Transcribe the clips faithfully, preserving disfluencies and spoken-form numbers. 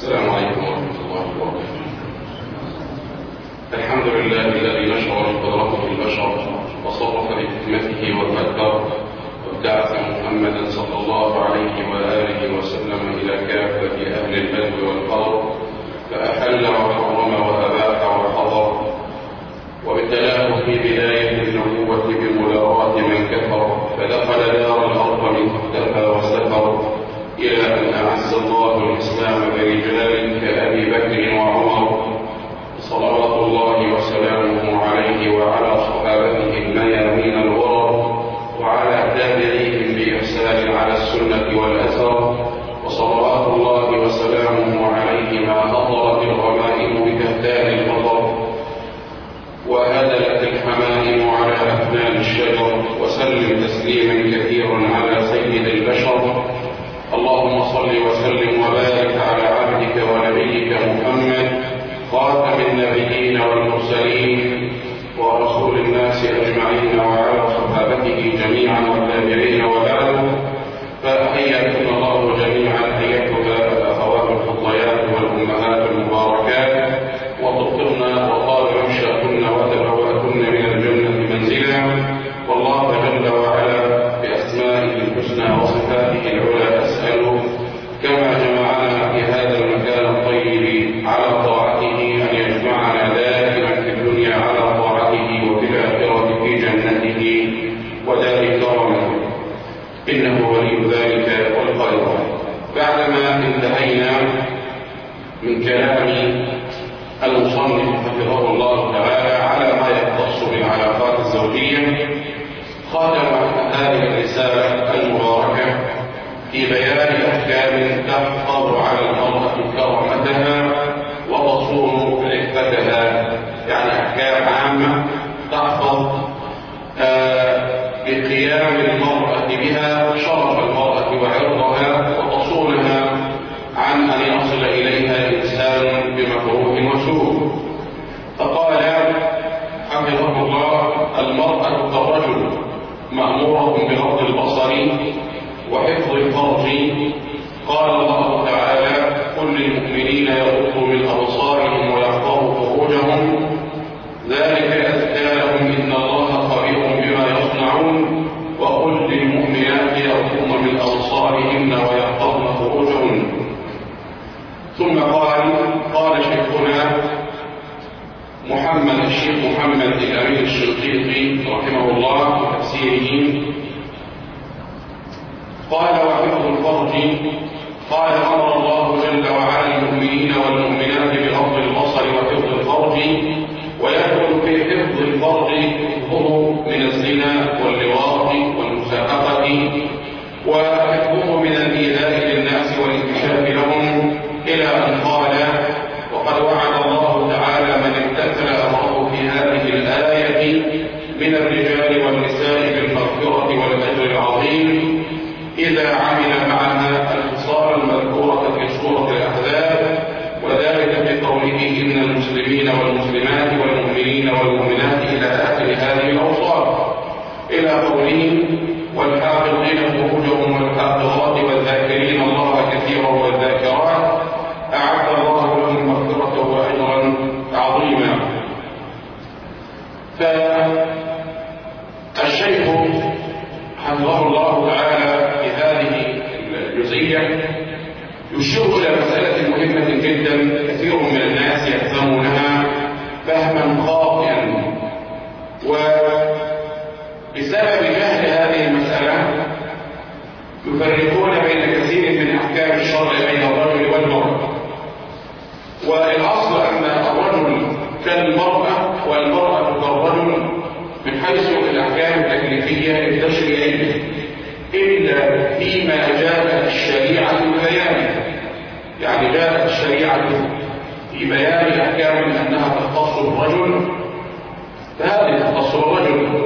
السلام عليكم ورحمة الله وبركاته. الحمد لله الذي نشر قدرته في البشر وصرف بحكمته وقدر وابتعث محمدا صلى الله عليه وآله وسلم إلى كافة أهل البدو والقرب، فأحل وحرم وأباح وحضر، وابتلاه في بداية النبوة بملاقاة من كفر، فدخل دار الأرض من اختفى وسفر، إلى أن أعز الله الإسلام برجال كأبي بكر وعمر، صلوات الله وسلامه عليه وعلى صحابته الميامين الغرر، وعلى تابعيهم بإحسان على السنة والأثر، وصلوات الله وسلامه عليه ما حضرت الغمائم بكهتان البطر وهدلت الحمائم على أكمام الشجر، وسلم تسليما كثيرا على سيد البشر. اللهم صل وسلم وبارك على عبدك ونبيك محمد خاتم النبيين والمرسلين ورسول الناس أجمعين، وعلى صحابته جميعا والتابعين وبعد، فأحياكم الله جميعا أيتها الأخوات الفضليات والأمهات المباركات، وطبتن وطاب ممشاكن وتبوأتن من الجنة منزلا، والله جل وعلا بأسمائه الحسنى وصفاته العلى أسأله كما جمعنا في هذا المكان الطيب على طاعته أن يجمعنا دائما في الدنيا على طاعته، وفي الآخرة في جنته ودار كرمه، إنه ولي ذلك والقادر. بعدما انتهينا من كلام المصنف حفظه الله تعالى على ما يختص بالعلاقات الزوجية، ختم هذه الرسالة المباركة في بيان أحكام تحفظ على المرأة كرامتها وتصون عفتها، يعني أحكام عامة تحفظ بقيام المرأة بها شرف المرأة وعرضها، وتصونها عن أن يصل إليها إنسان بمكروه وسوء. فقال حفظه الله: المرأة كالرجل مأمورة بغض البصر وحفظ الفرج. قال الله تعالى: قل للمؤمنين يغضوا من أبصارهم ويحفظوا فروجهم ذلك أزكى لهم إن الله خبير بما يصنعون، وقل للمؤمنات يغضن من أبصارهن ويحفظن فروجهن. ثم قال قال شيخنا محمد الشيخ محمد الأمين الشنقيطي رحمه الله في تفسيره، قال: وحفظ الفرج. قال: أمر الله جل وعلا المؤمنين والمؤمنات بغض البصر وحفظ الفرج، ويدخل في حفظ الفرج حفظه من الزنا واللواط والمساءقة، وحفظه من الإيذاء للناس والانكشاف لهم، إلى أن قال: وقد وعد الله تعالى من امتثل أمره في هذه الآية من الرجال والنساء بالمغفرة والأجر العظيم إذا عمل معها الخصال المذكورة في سورة الأحزاب، وذلك في قوله: إن المسلمين والمسلمات والمؤمنين والمؤمنات إلى آخر هذه الأوصاف، إلى قوله: والحافظين فروجهم والحافظات والذاكرين الله كثيرا والذاكرات أعد الله لهم مغفرة وأجرا عظيما. فالشيخ حفظه الله تعالى في هذه الجزئية يشير إلى مسألة مهمة جدا كثير من الناس يفهمونها فهما خاطئا، وبسبب جهل هذه المسألة يفرقون بين كثير من أحكام الشرع بين الرجل والمرأة. والأصل أن الرجل كالمرأة والمرأة كالرجل من حيث الأحكام التكليفية التشريعية، إلا فيما جاءت الشريعة ببيانه، يعني جاءت الشريعة في بيان أحكام أنها تختص الرجل فهذه تختص الرجل،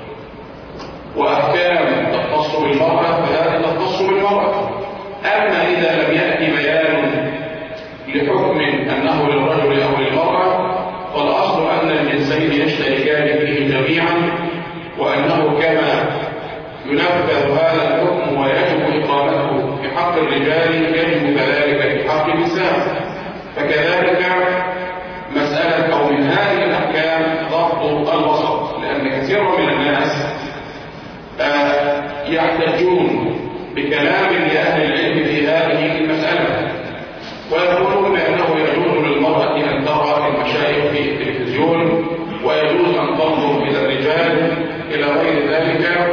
وأحكام تختص بالمرأة فهذه تختص بالمرأة. أما إذا لم يأتي بيان لحكم أنه للرجل أو للمرأة، فالأصل أن الجنسين يشتركان فيه جميعا، وأنه كما ينفذ هذا الحكم ويجب إقامته في حق الرجال يجب كذلك في حق النساء. فكذلك مسألة أو من هذه الأحكام ضبط الوسط، لأن كثيرا من الناس يحتجون بكلام لأهل العلم في هذه المسألة ويقولون بأنه يجوز للمرأة أن ترى المشايخ في التلفزيون ويجوز أن تنظر إلى الرجال إلى غير ذلك.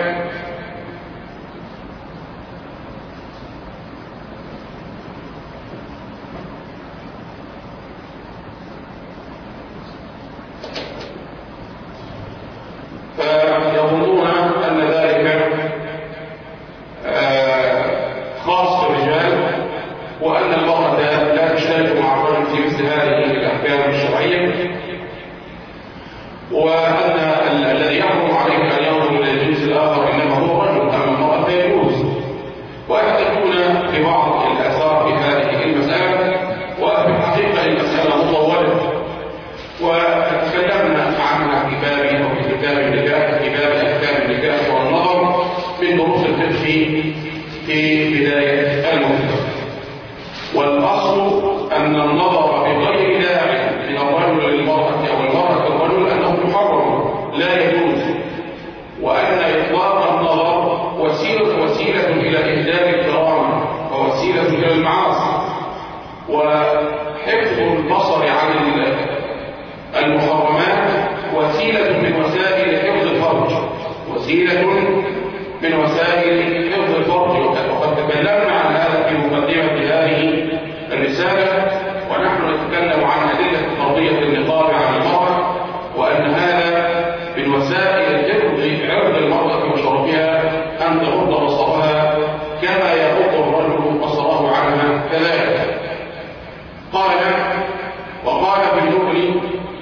فيظنون أن ذلك خاص بالرجال وأن المرأة لا تشترك مع الرجل في مثل هذه الأحكام الشرعية، وأن الذي يحرم عليه أن ينظر إلى الجنس الآخر إنما هو رجل، أما المرأة فيجوز. ويحتجون في بعض الآثار في هذه المسألة، وفي الحقيقة المسألة مطولة وتكلمنا عنها في باب أو في كتاب النكاح في باب أحكام النكاح والنظر من دروس الفقه في بداية المنكر. والأصل أن النظر بغير داع من الرجل للمرأة أو المرأة للرجل أنه محرم لا يجوز، وأن إطلاق النظر وسيلة وسيلة إلى إهداء الكرامة ووسيلة إلى المعاصي، وحفظ البصر عن المحرمات وسيلة من وسائل حفظ الفرج وسيلة من وسائل حفظ الفرج وقد تكلمنا عن هذا في مقدمة هذه الرسالة، ونحن نتكلم عن أدلة تربية النقاب عن المرأة، وأن هذا من وسائل حفظ عرض المرأة وشرفها أن تغض بصرها كما يغض الرجل بصره عنها كذلك. قال وقال في النقل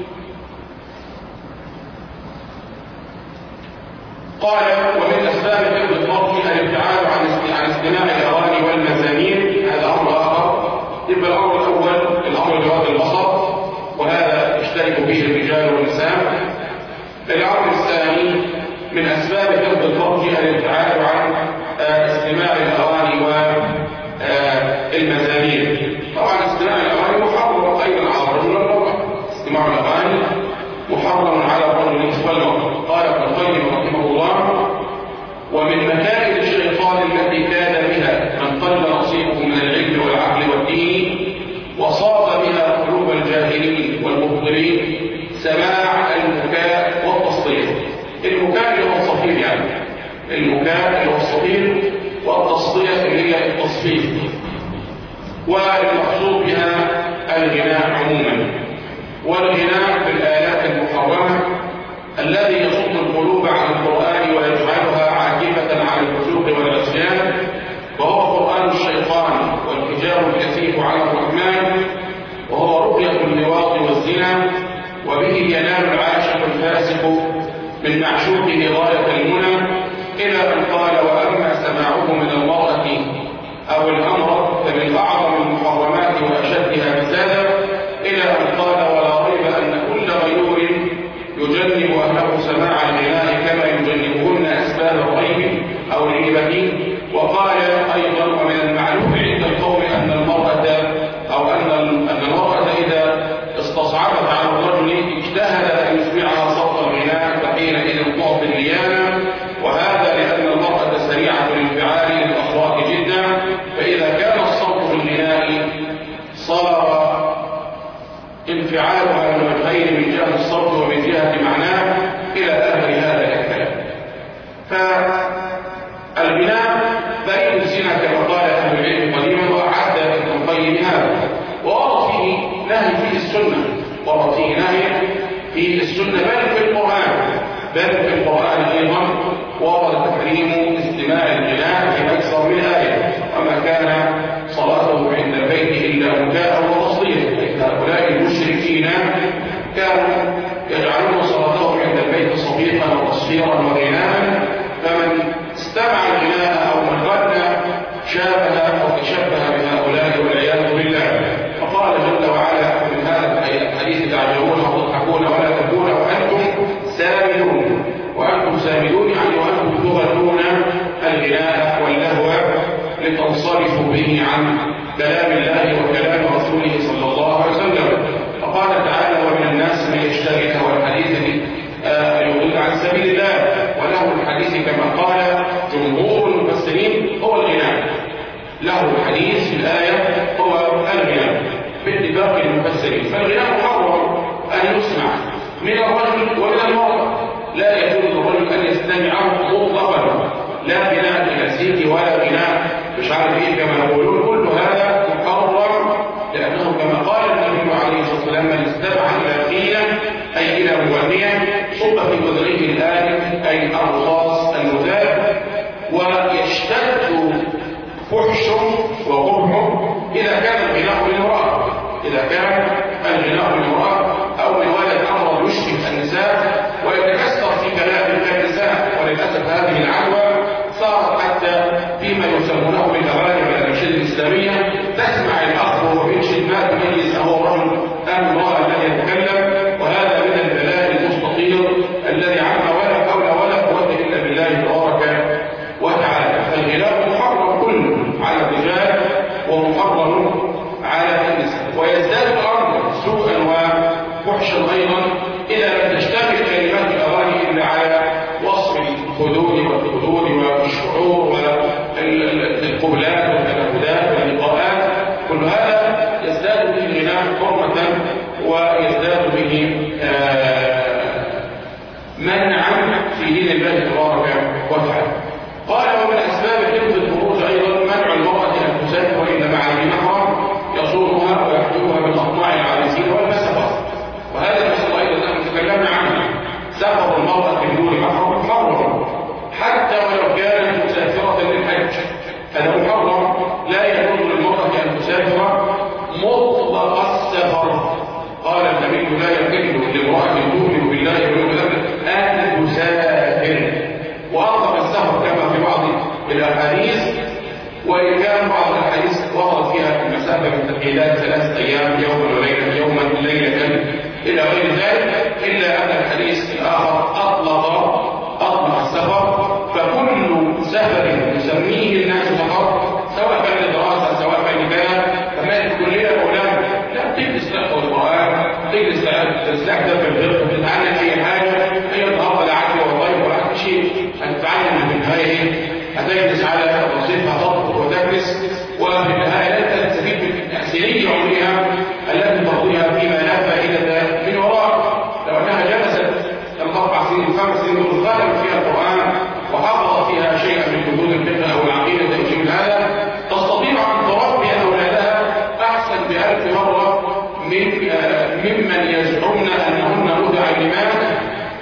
قال ومن أسباب حفظ الفرج الابتعاد عن استماع الأغاني والمزامير، هذا أمر آخر. يبقى الأمر الأول الأمر بغض البصر، وهذا يشترك به الرجال والنساء. الأمر الثاني من أسباب حفظ الفرج الابتعاد عن استماع الأغاني والمزامير. طبعا استماع الأغاني محرم أيضا على الرجل والمرأة، استماع الأغاني محرم على الرجل والمرأة. قال ابن القيم رحمه الله ومن مكائد الشيطان التي كان بها من قل نصيبه من العلم والعقل والدين وصاب بها قلوب الجاهلين والمبطلين سماع المكاء والتصطير. المكاء اللي هو الصفير، يعني المكاء اللي هو الصفير، والتصطير اللي هي التصفير، والمقصود بها الغناء عموما. والغناء بالآلات المحرمة الذي يصد القلوب عن القرآن ويجعلها عاكفة على الفسوق والعصيان، وهو قرآن الشيطان والحجاب الكثيف على الرحمن، وهو رقية اللواط والزنا، وبه ينال العاشق الفاسق من معشوقه غاية المنى، إلى أن قال وأما سماعه من المرأة أو الأمر فمن أعظم المحرمات وأشدها فسادا، إلى أن قال ولا ريب أن كل غيور يجنب أهله سماع الغناء كما يجنبهن أسباب الريب أو الهبة. وقال أيضا ومن المعلوم عند القوم أن المرأة أو أن المرأة إذا استصعبت على الرجل اجتهد أن يسمعها صوت الغناء فحينئذ تعطي الليانة، وهذا لأن المرأة سريعة الانفعال للأصوات جدا، فإذا كان الصوت بالغناء صار انفعالها من وجهين من جهة الصوت ومن جهة معناه إلى آخر هذا الكلام. فالغناء بين الزنا كما قال أهل العلم قديما، وأعد ابن القيم هذا، وورد فيه نهي في السنة، ورد فيه نهي في السنة بل في القرآن بل في القرآن أيضا ورد تحريم استماع الغناء في أكثر من آية، وما كان صلاته عند البيت إلا مكاء وتصديق. هؤلاء المشركين كانوا يجعلون صلاتهم عند البيت صديقا وتصفيرا وغناء، فمن استمع الغناء أو من غنى شابه أو تشبه بهؤلاء والعياذ بالله. فقال جل وعلا من هذا الحديث تعجبون وتضحكون ولا تبكون وأنتم سامدون، وأنتم سامدون يعني وأنتم تغنون الغناء واللهو لتنصرفوا به عن كلام الله وكلام رسوله صلى الله عليه وسلم. فالغناء محرم أن يسمع من الرجل ومن المرأة، لا يجوز للرجل أن يستمعه مطلقا، لا غناء كلاسيكي ولا غناء مش عارف ايه كما يقولون، كل هذا محرم، لأنه كما قال النبي عليه الصلاة والسلام من استمع إلى قيل أي إلى مغنيا صب في أذنيه الآن أي الرصاص المذاب، ويشتد فحش وقبح إذا كان الغناء للمرأة، إذا كان الغناء للمرأة أو لولد أمر يشبه النساء ويتكسر في كلام النساء. وللأسف هذه العدوى صارت حتى فيما يسمونه بالأغاني والأناشيد الإسلامية، تسمع الأخ وهو ينشد ما تميز أهو رجل أم امرأة الذي يتكلم، وهذا من البلاء المستطير الذي عنا ولا حول ولا قوة إلا بالله تبارك وتعالى. فالغناء محرم كله على الرجال ومحرم على النساء، ويزداد الأمر سوءا وفحشا أيضا إذا لم تشتمل كلمات الأغاني إلا على وصف الخدود والخدود والشعور والقبلات والتنهدات واللقاءات، كل هذا يزداد به الغناء حرمة ويزداد به منعا في دين الله تبارك وتعالى. قال ومن أسباب حفظ الفروج أيضا منع المرأة أن تسافر إلا مع ذي محرم يصونها ويحجبها من أطماع العارسين والفسقة، وهذا المسألة أيضا نحن تكلمنا عنها. سفر المرأة بدون محرم محرم حتى ولو كانت مسافرة للحج، هذا محرم، لا يجوز للمرأة أن تسافر مطلق السفر. قال النبي لا يحل لامرأة تؤمن بالله واليوم الآخر أن تسافر، وأطلق السفر كما في بعض الأحاديث، وإن كان بعض الأحاديث ورد فيها المسافة من تقييدات ثلاثة أيام يوما وليلة يوما ليلة إلى غير ذلك، إلا أن الحديث الآخر أطلق أطلق السفر. فكل سفر يسميه الناس سفر، سواء كان لدراسة سواء كان لبيان، فما الكلية أولاد لا تجلس تحفظ القرآن، تجلس تستحدث في الفقه، تتعلم أي حاجة، هي النهارده لا عدل والله ولا عدل شيء، هتتعلم في النهاية هتجلس على وظيفة تطبخ وتدرس، وفي النهاية لا تستفيد من تأثيرية عمرها التي تقضيها فيما لا فائدة من وراء. لو أنها جلست الأربع سنين الخمس سنين وختمت فيها القرآن وحفظت فيها شيئا من حدود الفقه أو العقيدة أو شيء من هذا، تستطيع أن تربي أولادها أحسن بألف مرة من ممن يزعمن أنهن متعلمات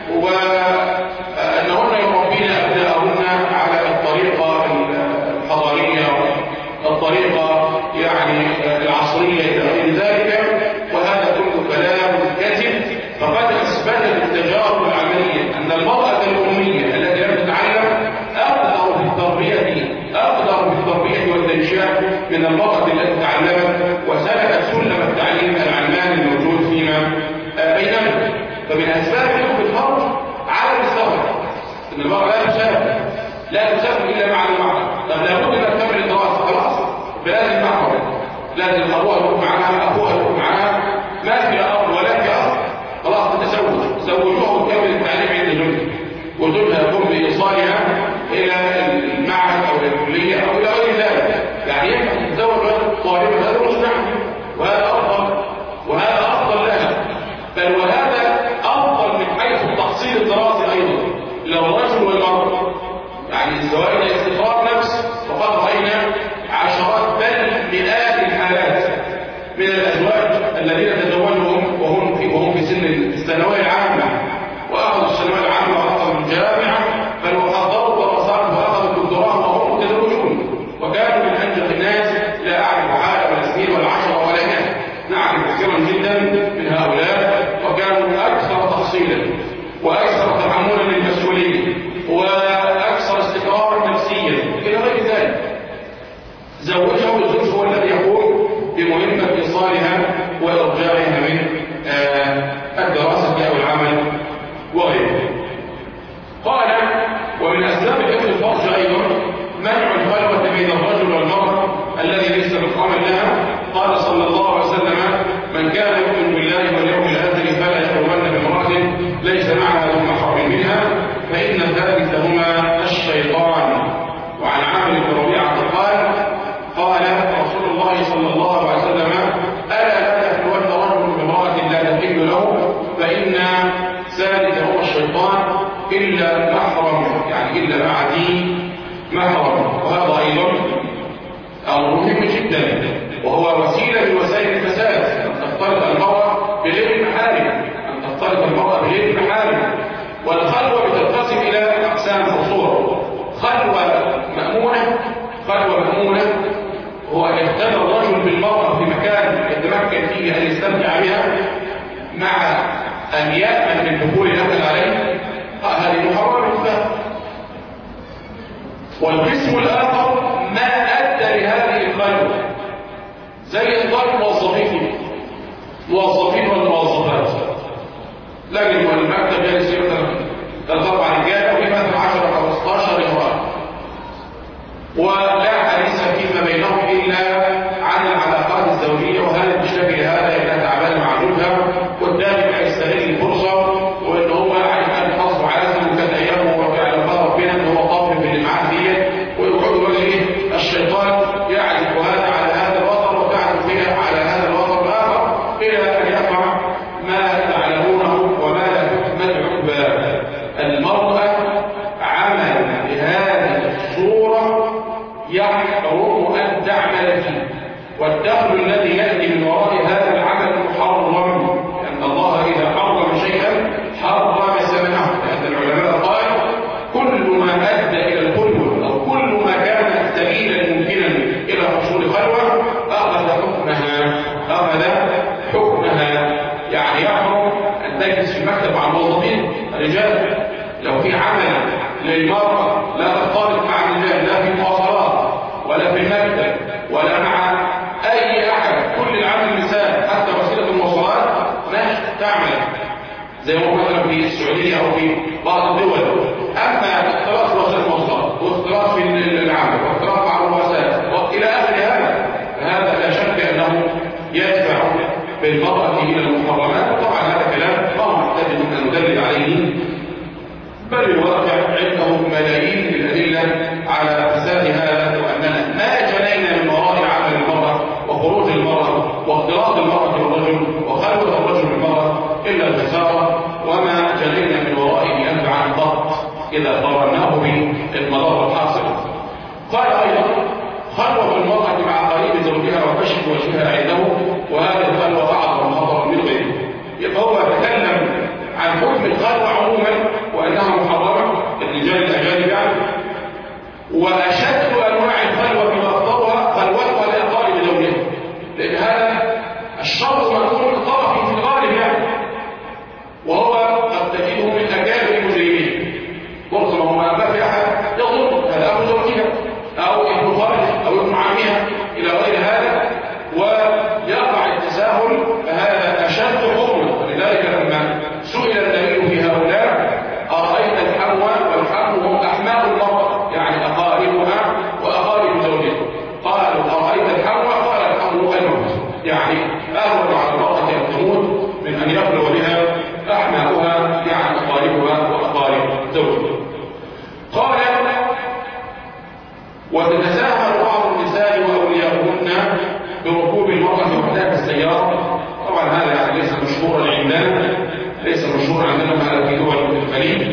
وأنهن يربين أبناءهن على الطريقة الحضارية الطريقة يعني العصرية إلى غير ذلك، وهذا كله كلام كذب. فقد أثبتت التجارب العملية أن المرأة الأمية التي لم تتعلم أقدر في التربية أقدر في التربية والتنشئة من المرأة التي تعلمت وسلكت سلم التعليم العلماني الموجود فيما بيننا. فمن أسباب حب الفرج عدم السفر، أن المرأة لا تسافر لا تسافر إلا مع المرأة. طب لابد أن تكمل الدراسة، خلاص بلازم معها، لازم أبوها يروح معاها، أخوها يروح معاها، ما في أب ولا في أب، خلاص تتزوج، زوجوها وتكمل التعليم عند زوجها، وزوجها يقوم بإيصالها إلى المعهد أو الكلية أو إلى غير ذلك. يعني ينفع تتزوج طالبة، هذا مش نعم، وهذا أفضل وهذا أفضل لها، بل وهذا أفضل من حيث التحصيل الدراسي أيضا للرجل والمرأة. يعني الزواج استقرار نفس، وقد رأينا عشرات بل مئات الحالات من الأزواج الذين تزوجهم وهم في وهم في سن الثانوية العامة، وأخذوا الثانوية العامة وأخذوا الجامعة، بل وحضروا دراسات وأخذوا الدكتوراه وهم متزوجون، وكانوا من أنجح الناس. لا أعرف عائلة ولا سنين ولا عشرة ولا مئة، نعرف كثيرا جدا من هؤلاء، وكانوا أكثر تحصيلا وأكثر تحملا للمسؤولية وأكثر استقرارا نفسيا إلى غير ذلك. زوجها والزوج هو الذي يقوم بمهمة إيصالها وإرجاعها من آه الدراسة أو العمل وغيره. قال ومن أسباب حفظ الفرج أيضا منع الخلوة بين الرجل والمرأة الذي ليس محرما لها. قال صلى الله عليه وسلم من كان يؤمن بالله واليوم الآخر فلا يقربن بامرأة ليس معها ذو إلا محرم، يعني إلا مع دين محرم. وهذا أيضا أمر مهم جدا، وهو وسيلة من وسائل الفساد، أن تختلط المرأة بغير المحارم، أن تختلط المرأة بغير المحارم. والخلوة بتنقسم إلى أقسام وصور. خلوة مأمونة، خلوة مأمونة هو يختلط الرجل بالمرأة في مكان يتمكن فيه أن يستمتع بها مع أن يأمن من دخول الأهل عليه، هذه محرمة بالفعل. والقسم الآخر ما أدى لهذه الخلوة، زي إنظار الموظفين موظفين والموظفات، لكن والمكتب يجلس ثلاث أربع رجال وفي مثلا عشرة خمستاشر امرأة، ولا حديث فيما بينهم إلا عن العلاقات الزوجية، وهل بشكل هذا إنها تعبان مع زوجها، والثاني ما يستغل الفرصة وإن هو عن الحظ عازم وكان أيامه وفعل الله ربنا إن هو طافل في الجماعات دي، ويقعد وجهه الشيطان يعزف هذا على هذا الوتر وتعزف بها على هذا الوتر الآخر، إلى أن يقع ما تعلمونه وما لا تحمل عقباه. المرأة عمل بهذه الصورة يحرم أن تعمل فيه، والدخل الذي يأتي من وراء هذا العمل محرم، لأن الله إذا حرم شيئا حرم ثمنه، لأن العلماء قالوا كل ما أدى إلى الخلوة أو كل ما كان سبيلا ممكنا إلى حصول خلوة أخذ حكمها أخذ حكمها يعني يحرم أن تجلس في المكتب مع الموظفين الرجال. لو في عمل للمرأة لا تختلط مع الرجال، لا في المواصلات ولا في المكتب ولا مع أي أحد، كل العمل النساء حتى وسيلة المواصلات ماشي تعمل زي ما مثلا في السعودية أو في بعض الدول. أما اختلاط في وسائل المواصلات واختلاط في العمل واختلاط مع الرؤساء وإلى آخر هذا، فهذا لا شك أنه يدفع بالمرأة إلى المحرمات. وطبعا هذا كلام ما محتاج أن ندلل عليه، بل الواقع عنده ملايين الأدلة على فساد هذا، وأننا ما جنينا من وراء عمل المرأة وخروج المرأة واختلاط المرأة بالرجل وخلوة الرجل بالمرأة إلا الخسارة، وما جنينا من ورائه أنفعا قط إذا قارناه بالمضار الحاصل. قال أيضا خلوة المرأة مع قريب زوجها وكشف وجهها عنده، وهذه الخلوة أعظم خطرا من غيره. يبقى هو تكلم عن حكم الخلوة عموما وأنها محرمة للرجال الأجانب يعني، وأشد أنواع الخلوة وأخطرها خلوتها لأقارب زوجها، لأن هذا الشر مأمور الطرف في الغالب يعني، وهو قد تجده من أكابر المجرمين. معظم ما في أحد يظن هذا أبو زوجها أو ابن خالها أو ابن عمها إلى غير هذا، ويقع التساهل، فهذا أشد حرمة. ولذلك لما سئل النبي في هؤلاء أرأيت الحموى، والحمو هم أحماء المرأة يعني أقاربها وأقارب زوجها، قالوا أرأيت الحموى؟ قال الحمو الموت، يعني أهون على المرأة أن تموت من أن يخلو بها أحماؤها يعني أقاربها وأقارب زوجها. قال وتتساهل بعض النساء وأولياؤهن بركوب المرأة وحدها في السيارة. طبعا هذا يعني ليس مشهورا عندنا، ليس مشهورا عندنا هذا في دول الخليج،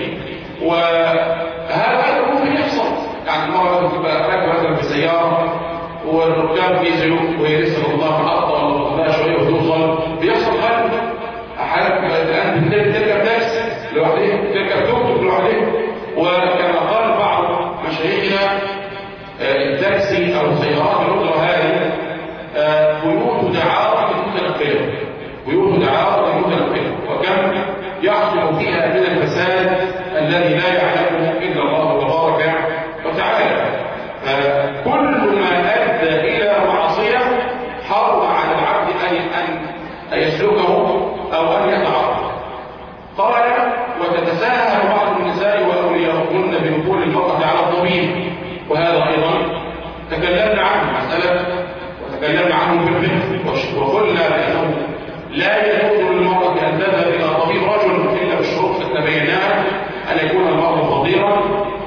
وهذا ممكن يحصل. يعني المرأة تبقى راكبة مثلا في السيارة والركاب ينزلوا وهي لسه في الله محطة ولا شوية وتوصل، بيحصل خلل. أحيانا الآن تركب تاكسي لوحدها، تركب توك توك لوحدها، وكما قال بعض مشايخنا التاكسي أو السيارات الأخرى هذه بيوت دعارة متنقلة، بيوت دعارة متنقلة، وكم يحصل فيها من الفساد الذي لا يعلمه إلا الله تبارك وتعالى. فكل ما أدى إلى معصية حرم على العبد أن يسلكه أو أن يتعرض. قال وتتساهل بعض النساء وأولياؤهن بدخول المرأة على الطبيب، وهذا أيضا تكلمنا عنه مسألة وتكلمنا عنه في الفقه، وقلنا بأنه لا يجوز للمرأة أن تذهب إلى طبيب رجل إلا بالشروط التي بيناها، أن يكون المرأة فضيرا،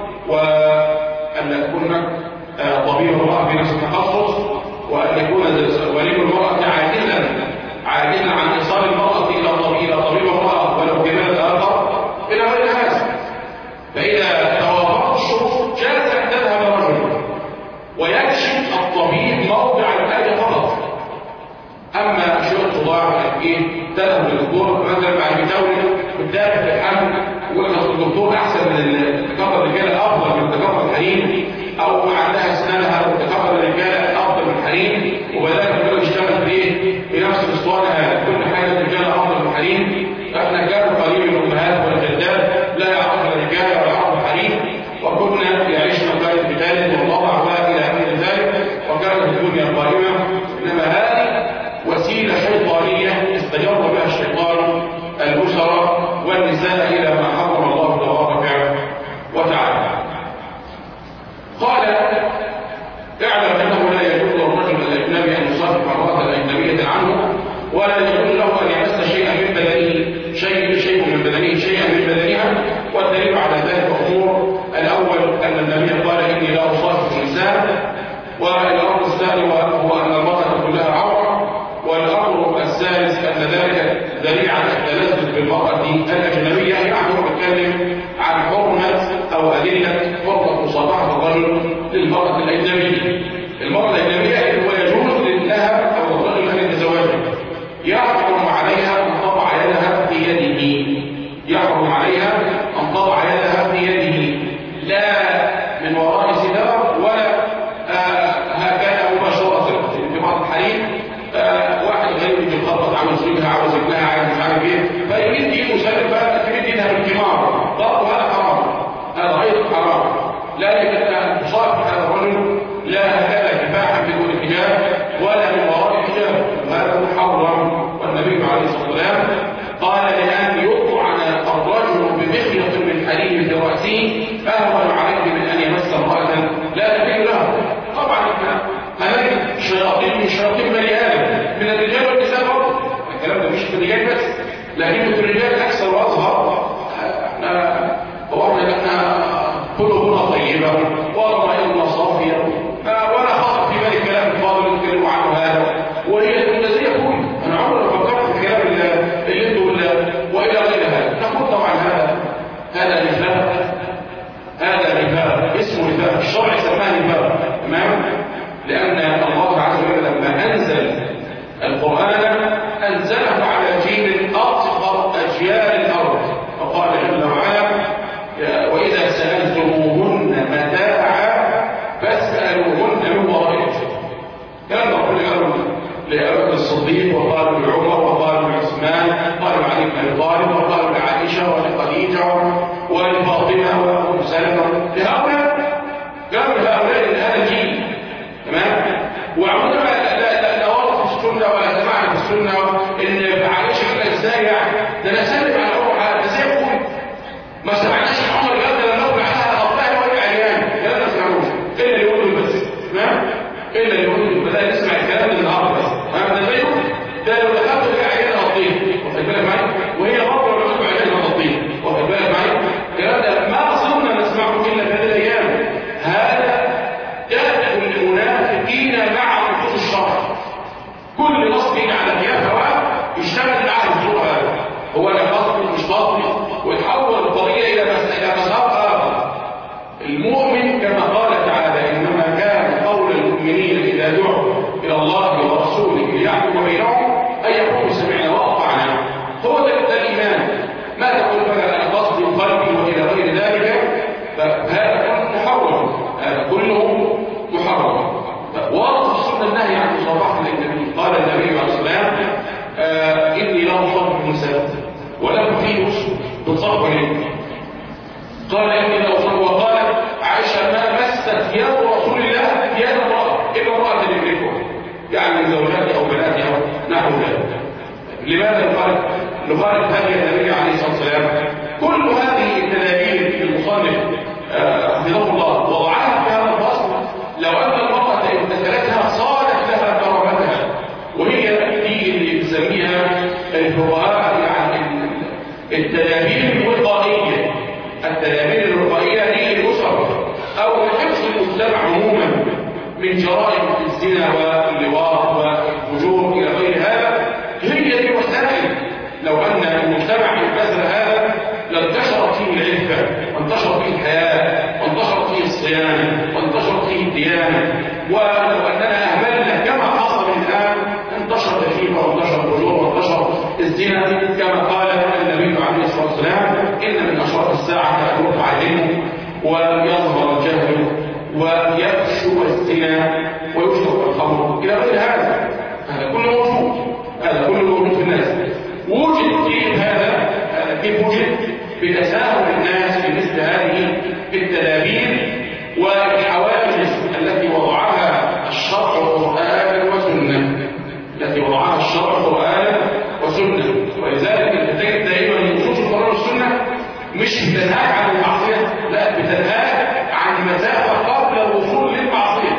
وأن تكون طبيب امرأة بنفس التخصص، وأن يكون ولي المرأة عاجزا عاجزا عن إيصال المرأة إلى طبيب واحد ايه تذهب للدكتور مثلا بعد بيتولد قدامك في الحمل يقول لك الدكتور احسن من التكبر الرجاله افضل من التكبر الحريم، او عندها اسنانها التكبر الرجاله افضل من الحريم، وبدات الرجل يشتغل في ايه؟ بنفس الاسطوانه كل حاجه الرجاله افضل من الحريم. احنا كانوا قريب من الامهات والجدات لا يعرفن الرجاله ولا يعرفن الحريم، وكنا يعيشنا كانت بثالث والوضع والى غير ذلك، وكانت الدنيا قائمه. انما هذه وسيله شيطانيه استجر بها الشيطان الاسر والنساء الى ما حرم الله تبارك وتعالى. قال اعلم انه لا يجوز للرجل الاجنبي ان يصافح امراه اجنبيه عنه، ولا يجوز له ان يمس شيئا من بدنه شيء شيء من بدنه شيئا من بدنها. والدليل على ذلك امور: الاول ان النبي قال اني لا اصافح النساء، والامر الثاني هو ان المراه كلها عوره، والامر الثالث ان ذلك دليل على التلذذ بالمراه الاجنبيه. يعني هو بيتكلم عن حرمه او ادله حرمه مصافحه الرجل للمراه الاجنبيه. المراه الاجنبيه اللي هو يجوز لها او الرجل ان يتزوجها، يحرم عليها ان تضع يدها في يده، يحرم عليها ان تضع يدها في يده، لا من وراء ستار ولا آه هكذا مباشره. في بعض الحريم آه واحد غير يخطط عاوز يجيبها عاوز ابنها عاوز مش عارف ايه، فيمد ايده سلفا تمد ايدها بالكمار، برضه هذا حرام، هذا غير حرام. لا يجوز ان تصافح هذا الرجل لا هكذا كفاحا بدون حجاب ولا من وراء حجاب، وهذا محرم. والنبي عليه الصلاه والسلام قال لان يطعن الرجل بمخيط من حريم في راسه اهون عليه من ان يمس امراه لا تحل له. طبعا احنا هنجد شياطين من شياطين بني ادم من الرجال والنساء برضه، الكلام ده مش في الرجال بس، لكن في الرجال اكثر واظهر. احنا هو احنا قلوبنا طيبه وضمائرنا صافيه، ولا خاطر في بالي الكلام الفاضل اللي اتكلموا عنه هذا، وهي المندزيه كوي. انا عمري ما فكرت في الكلام اللي انتوا والى غير هذا. نقول طبعا هذا هذا نفاق، هذا نفاق اسمه نفاق، الشرع سماه نفاق، تمام؟ لان الله عز وجل لما انزل القران انزله على جيل اصغر اجيال الارض، فقال جل وعلا: واذا سالتموهن متاعا فاسالوهن من وراء حجاب. كان ربنا قالوا لأبي الصديق، وقالوا لعمر، وقالوا لعثمان، قالوا لعلي بن ابي طالب، وقالوا لعائشه ولخديجه ولفاطمه وام سلمه، لهؤلاء قالوا لهؤلاء هذا الجيل، تمام؟ وعمرنا لا لا لا ورد في السنه ولا سمعنا في السنه ان عائشه قال ازاي يعني ده انا سالم على عمر على ازاي يقول ما سمعناش عمر قال ده لو بعدها غطاها وهي عريان، لا ما سمعنوش الا اللي يقولوا بس، تمام؟ الا اللي يقولوا بدأ نسمع الكلام ده النهارده بس، فاهم ازاي؟ ده لو دخلت في عيان غطيه، واخد بالك معايا؟ وهي برضه لو دخلت عيان غطيه، واخد بالك معايا؟ الكلام ده ما صرنا نسمعه الا في هذه الايام. هذا داخل المنافقين مع نصوص الشرع. كل نص يجي على خلاف هواه يشتغل معاه الصوره هذا، هو لا قصد مش قصد، ويتحول القضيه الى مساله مسار اخر. المؤمن كما قال تعالى: انما كان قول المؤمنين اذا دعوا الى الله ورسوله ليحكم بينهم ان يقولوا سمعنا واطعنا. هو ده الايمان. ما تقول بقى انا قصدي وقلبي والى غير ذلك، فهذا كله محرم، هذا كله محرم. ورد في السنه النهي عن مصافحه الاجنبي. قال النبي عليه الصلاه والسلام: آه اني لا اصافح النساء ولكم فيه اسوه تصافح اليه. قال اني لا اصافح، وقال عائشه: ما مست يد رسول الله يد امراه الا امراه تدركها، يعني من زوجاتي او بناتي او نحو ذلك. لماذا قال نخالف هدي النبي عليه الصلاه والسلام؟ كل هذه التدابير المصنف حفظه الله وضعها في هذا الفصل لو ان المراه امتثلتها صارت لها كرامتها، وهي دي اللي بنسميها الفقهاء يعني التدابير الوقائيه. التدابير الوقائيه دي الاسر او حفظ المجتمع عموما من جرائم الزنا واللواط والفجور الى غير هذا، هي دي وسائل. لو ان المجتمع امتثل هذا لانتشرت فيه العفه، وانتشرت فيه الحياه، وانتشرت فيه الصيانه، وانتشرت فيه الديانه. ولو اننا اهملنا كما حصل الان انتشر الفيفا وانتشر الفجور وانتشر الزنا كما قال النبي عليه الصلاة والسلام إن من أشراط الساعة يرفع العلم ويظهر الجهل ويفشو الزنا ويشرب الخمر إلى غير هذا. هذا كله موجود، هذا كله موجود في الناس. وجد فيه هذا هذا كيف وجد؟ بتساهل الناس في مثل هذه التدابير والحواجز التي وضعها الشرع قرآنا وسنة، التي وضعها الشرع قرآنا وسنة. ولذلك تجد دائما نصوص القرآن والسنة مش بتنهاك عن المعصية، لا بتنهاك عن المسافة قبل الوصول للمعصية.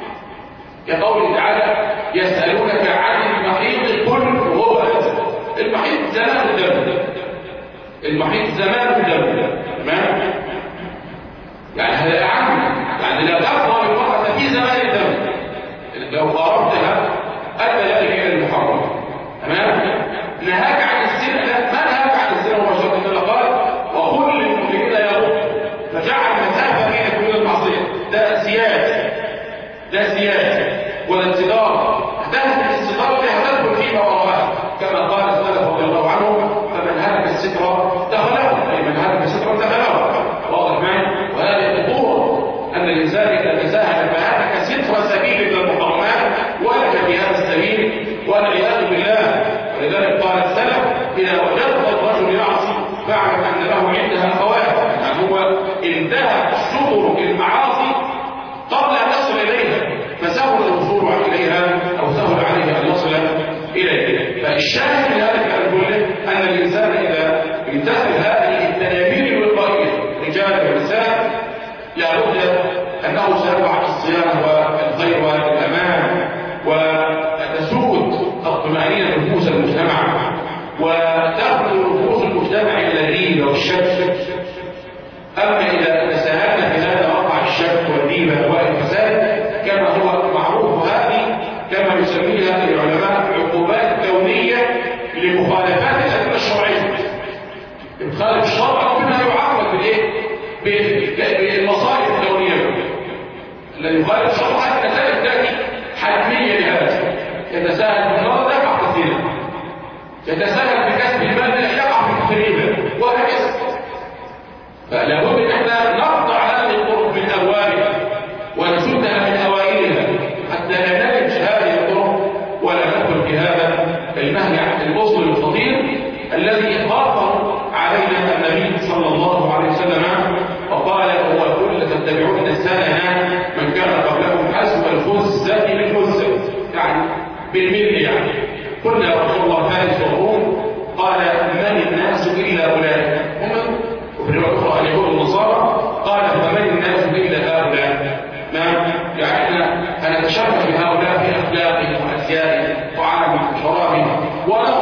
كقوله تعالى يسألونك عن المحيط قل هو أذى. المحيط زمان الدم، المحيط زمان الدم، تمام؟ يعني هذا عام، يعني لا تقرأ المرأة في زمان الدم، لو قربتها أدى ذلك إلى المحرم، تمام؟ نهاك عن الزنا، لا ما نهاك عن الزنا مباشرة، إلا قال وقل للمؤمنين يغضوا، فجعل مسافة بينك وبين المعصية. ده سياسة، ده سياسة والانتظار، هتهدف الانتظار هتدخل فيما وراءها كما قال السلف رضي الله عنهم فمن هلك الستر دخله، أي من هلك الستر دخله. واضح معي؟ وهذه خطورة أن الإنسان إذا تساهل فهلك ستر سبيل إلى المحرمات ولك في هذا السبيل والعياذ بالله. ولذلك قال السلف إذا وجدت الرجل يعصي فاعلم أن له عندها فوائد، يعني هو انتهى شطر المعاصي قبل أن يصل إليها فسهل الوصول إليها أو سهل عليه أن يصل إليها. فالشاهد من هذا الكلام كله أن الإنسان إذا امتثل هذه التدابير الوقائية رجال ونساء لابد أنه سيقع في الصيانة والخير والأمان وتسود الطمأنينة نفوس المجتمع وتخلو نفوس المجتمع إلى الريبة والشك. أما إذا تساهلنا في هذا وقع الشك والريبة والفساد كما هو معروف، هذه كما يسميها العلماء عقوبات كونية لمخالفات الأدلة الشرعية. بتخالف الشرع ومنها يعاقب بالايه؟ بالمصائب الكونية. الذي يخالف الشرع حتى مسائل تاتي حتمية لهذا، يتساهل بالنظر يقع في الزنا، يتساهل بكسب المال يقع في الربا وهكذا. فلا بد ان احنا نقطع هذه الطرق من ابوابها ونسدها من اوائلها حتى لا نلج هذه الطرق ولا ندخل في هذا النهي عن الاصل الخطير الذي اطلقه علينا النبي صلى الله عليه وسلم وقال هو كل تتبعون سنن من كان قبلكم حسب الخزة بالخزة، يعني بالمل. يعني قلنا يا رسول الله فارس وروم، قال من الناس الا اولئك هم، وفي الروايه الاخرى ان يقول النصارى، قال فمن الناس الا هؤلاء. ما يعني احنا هنتشبه بهؤلاء في اخلاقهم وازيائهم وعالمهم وشرابهم ونقول